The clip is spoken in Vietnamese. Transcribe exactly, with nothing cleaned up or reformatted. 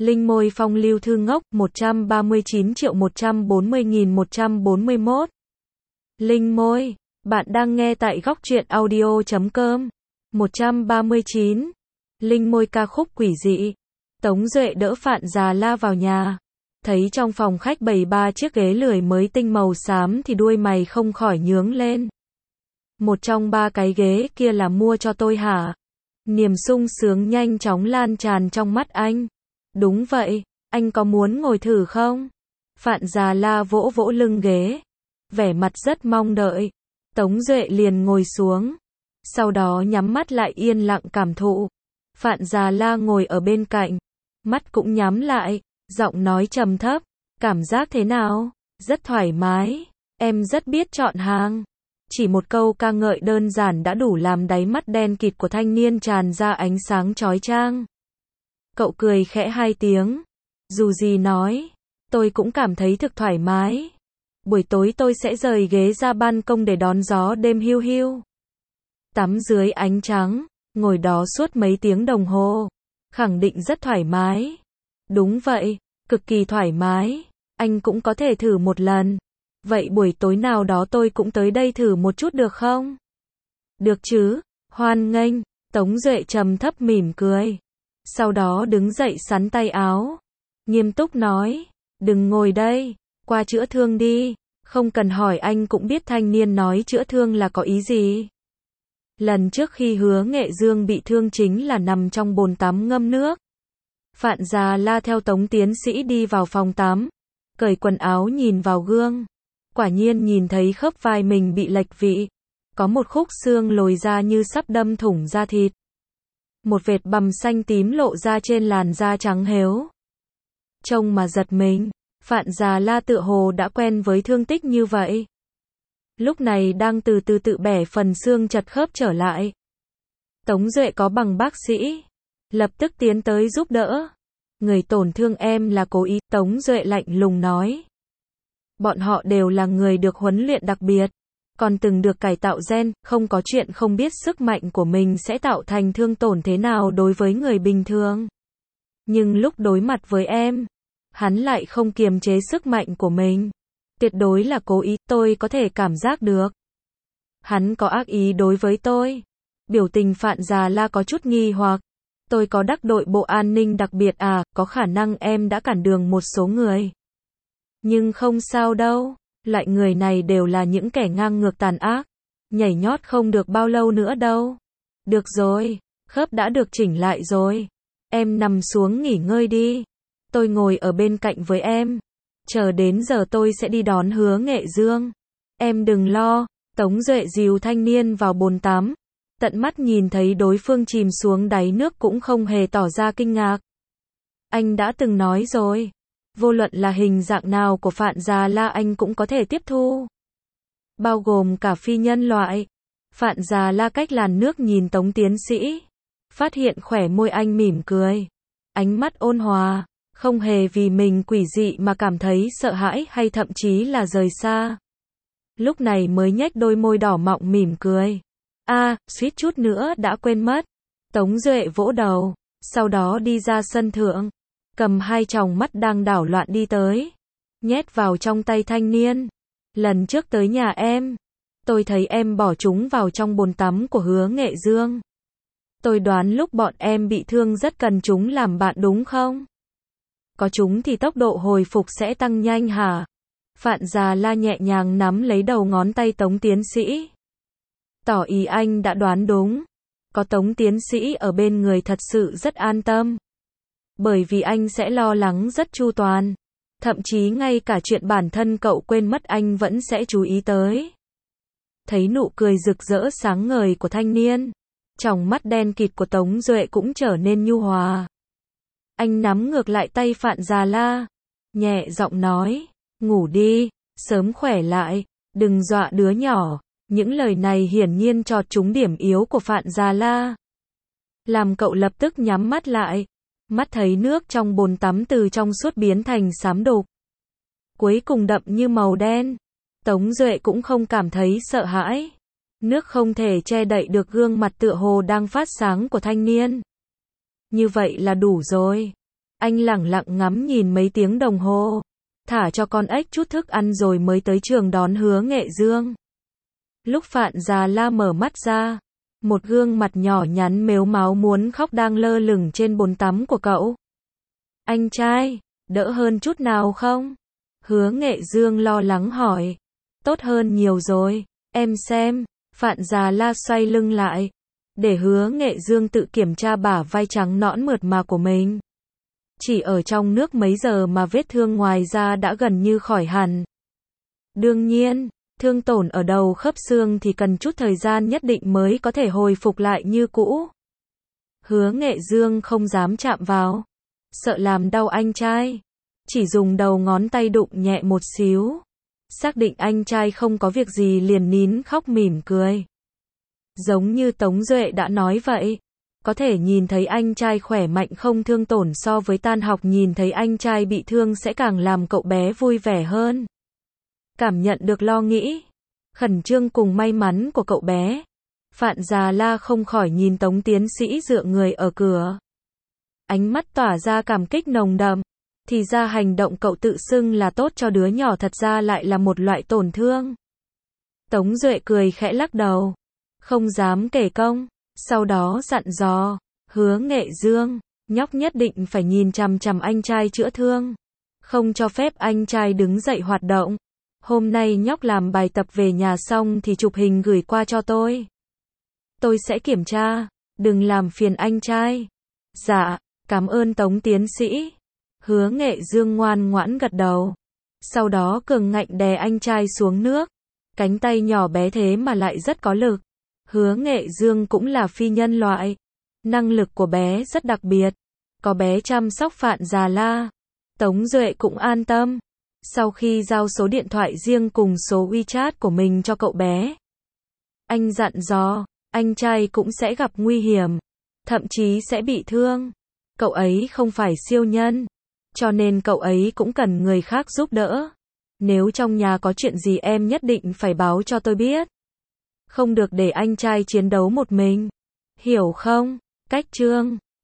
Linh môi phong lưu thư ngốc, một trăm ba mươi chín triệu một trăm bốn mươi nghìn một trăm bốn mươi mốt. Linh môi, bạn đang nghe tại góc truyện audio chấm com. một trăm ba mươi chín. Linh môi ca khúc quỷ dị. Tống Duệ đỡ Phạn Già La vào nhà. Thấy trong phòng khách bày ba chiếc ghế lười mới tinh màu xám thì đuôi mày không khỏi nhướng lên. Một trong ba cái ghế kia là mua cho tôi hả? Niềm sung sướng nhanh chóng lan tràn trong mắt anh. Đúng vậy, anh có muốn ngồi thử không? Phạn Già La vỗ vỗ lưng ghế, vẻ mặt rất mong đợi. Tống Duệ liền ngồi xuống, sau đó nhắm mắt lại yên lặng cảm thụ. Phạn Già La ngồi ở bên cạnh, mắt cũng nhắm lại, giọng nói trầm thấp, cảm giác thế nào? Rất thoải mái, em rất biết chọn hàng. Chỉ một câu ca ngợi đơn giản đã đủ làm đáy mắt đen kịt của thanh niên tràn ra ánh sáng chói chang. Cậu cười khẽ hai tiếng. Dù gì nói, tôi cũng cảm thấy thực thoải mái. Buổi tối tôi sẽ rời ghế ra ban công để đón gió đêm hiu hiu. Tắm dưới ánh trắng, ngồi đó suốt mấy tiếng đồng hồ. Khẳng định rất thoải mái. Đúng vậy, cực kỳ thoải mái. Anh cũng có thể thử một lần. Vậy buổi tối nào đó tôi cũng tới đây thử một chút được không? Được chứ, hoan nghênh. Tống Duệ trầm thấp mỉm cười. Sau đó đứng dậy xắn tay áo. Nghiêm túc nói, đừng ngồi đây, qua chữa thương đi. Không cần hỏi anh cũng biết thanh niên nói chữa thương là có ý gì. Lần trước khi Hứa Nghệ Dương bị thương chính là nằm trong bồn tắm ngâm nước. Phạn Già La theo Tống tiến sĩ đi vào phòng tắm, cởi quần áo nhìn vào gương. Quả nhiên nhìn thấy khớp vai mình bị lệch vị. Có một khúc xương lồi ra như sắp đâm thủng da thịt. Một vệt bầm xanh tím lộ ra trên làn da trắng hếu. Trông mà giật mình, Phạn Già La tựa hồ đã quen với thương tích như vậy. Lúc này đang từ từ tự bẻ phần xương chật khớp trở lại. Tống Duệ có bằng bác sĩ, lập tức tiến tới giúp đỡ. Người tổn thương em là cố ý, Tống Duệ lạnh lùng nói. Bọn họ đều là người được huấn luyện đặc biệt, còn từng được cải tạo gen, không có chuyện không biết sức mạnh của mình sẽ tạo thành thương tổn thế nào đối với người bình thường. Nhưng lúc đối mặt với em, hắn lại không kiềm chế sức mạnh của mình. Tuyệt đối là cố ý, tôi có thể cảm giác được. Hắn có ác ý đối với tôi. Biểu tình Phạn Già La có chút nghi hoặc. Tôi có đắc đội bộ an ninh đặc biệt à, có khả năng em đã cản đường một số người. Nhưng không sao đâu, loại người này đều là những kẻ ngang ngược tàn ác. Nhảy nhót không được bao lâu nữa đâu. Được rồi, khớp đã được chỉnh lại rồi. Em nằm xuống nghỉ ngơi đi. Tôi ngồi ở bên cạnh với em. Chờ đến giờ tôi sẽ đi đón Hứa Nghệ Dương. Em đừng lo. Tống Duệ dìu thanh niên vào bồn tắm. Tận mắt nhìn thấy đối phương chìm xuống đáy nước cũng không hề tỏ ra kinh ngạc. Anh đã từng nói rồi. Vô luận là hình dạng nào của Phạn Già La anh cũng có thể tiếp thu. Bao gồm cả phi nhân loại. Phạn Già La cách làn nước nhìn Tống tiến sĩ. Phát hiện khỏe môi anh mỉm cười. Ánh mắt ôn hòa. Không hề vì mình quỷ dị mà cảm thấy sợ hãi hay thậm chí là rời xa. Lúc này mới nhếch đôi môi đỏ mọng mỉm cười. A, à, suýt chút nữa đã quên mất. Tống Duệ vỗ đầu. Sau đó đi ra sân thượng. Cầm hai tròng mắt đang đảo loạn đi tới. Nhét vào trong tay thanh niên. Lần trước tới nhà em, tôi thấy em bỏ chúng vào trong bồn tắm của Hứa Nghệ Dương. Tôi đoán lúc bọn em bị thương rất cần chúng làm bạn đúng không? Có chúng thì tốc độ hồi phục sẽ tăng nhanh hả? Phạn Già La nhẹ nhàng nắm lấy đầu ngón tay Tống tiến sĩ. Tỏ ý anh đã đoán đúng. Có Tống tiến sĩ ở bên người thật sự rất an tâm. Bởi vì anh sẽ lo lắng rất chu toàn. Thậm chí ngay cả chuyện bản thân cậu quên mất anh vẫn sẽ chú ý tới. Thấy nụ cười rực rỡ sáng ngời của thanh niên, tròng mắt đen kịt của Tống Duệ cũng trở nên nhu hòa. Anh nắm ngược lại tay Phạn Già La, nhẹ giọng nói, ngủ đi, sớm khỏe lại, đừng dọa đứa nhỏ. Những lời này hiển nhiên chọt trúng điểm yếu của Phạn Già La. Làm cậu lập tức nhắm mắt lại. Mắt thấy nước trong bồn tắm từ trong suốt biến thành xám đục. Cuối cùng đậm như màu đen. Tống Duệ cũng không cảm thấy sợ hãi. Nước không thể che đậy được gương mặt tựa hồ đang phát sáng của thanh niên. Như vậy là đủ rồi. Anh lẳng lặng ngắm nhìn mấy tiếng đồng hồ, thả cho con ếch chút thức ăn rồi mới tới trường đón Hứa Nghệ Dương. Lúc Phạn Già La mở mắt ra, một gương mặt nhỏ nhắn mếu máo muốn khóc đang lơ lửng trên bồn tắm của cậu. Anh trai, đỡ hơn chút nào không? Hứa Nghệ Dương lo lắng hỏi. Tốt hơn nhiều rồi, em xem. Phạn Già La xoay lưng lại, để Hứa Nghệ Dương tự kiểm tra bả vai trắng nõn mượt mà của mình. Chỉ ở trong nước mấy giờ mà vết thương ngoài da đã gần như khỏi hẳn. Đương nhiên, thương tổn ở đầu khớp xương thì cần chút thời gian nhất định mới có thể hồi phục lại như cũ. Hứa Nghệ Dương không dám chạm vào, sợ làm đau anh trai. Chỉ dùng đầu ngón tay đụng nhẹ một xíu. Xác định anh trai không có việc gì liền nín khóc mỉm cười. Giống như Tống Duệ đã nói vậy. Có thể nhìn thấy anh trai khỏe mạnh không thương tổn so với tan học nhìn thấy anh trai bị thương sẽ càng làm cậu bé vui vẻ hơn. Cảm nhận được lo nghĩ, khẩn trương cùng may mắn của cậu bé, Phạn Già La không khỏi nhìn Tống tiến sĩ dựa người ở cửa. Ánh mắt tỏa ra cảm kích nồng đậm. Thì ra hành động cậu tự xưng là tốt cho đứa nhỏ thật ra lại là một loại tổn thương. Tống Duệ cười khẽ lắc đầu. Không dám kể công. Sau đó dặn dò. Hứa Nghệ Dương, nhóc nhất định phải nhìn chằm chằm anh trai chữa thương. Không cho phép anh trai đứng dậy hoạt động. Hôm nay nhóc làm bài tập về nhà xong thì chụp hình gửi qua cho tôi. Tôi sẽ kiểm tra. Đừng làm phiền anh trai. Dạ, cảm ơn Tống tiến sĩ. Hứa Nghệ Dương ngoan ngoãn gật đầu. Sau đó cường ngạnh đè anh trai xuống nước. Cánh tay nhỏ bé thế mà lại rất có lực. Hứa Nghệ Dương cũng là phi nhân loại. Năng lực của bé rất đặc biệt. Có bé chăm sóc Phạn Già La. Tống Duệ cũng an tâm. Sau khi giao số điện thoại riêng cùng số WeChat của mình cho cậu bé, anh dặn dò, anh trai cũng sẽ gặp nguy hiểm. Thậm chí sẽ bị thương. Cậu ấy không phải siêu nhân. Cho nên cậu ấy cũng cần người khác giúp đỡ. Nếu trong nhà có chuyện gì em nhất định phải báo cho tôi biết. Không được để anh trai chiến đấu một mình. Hiểu không? Cách chương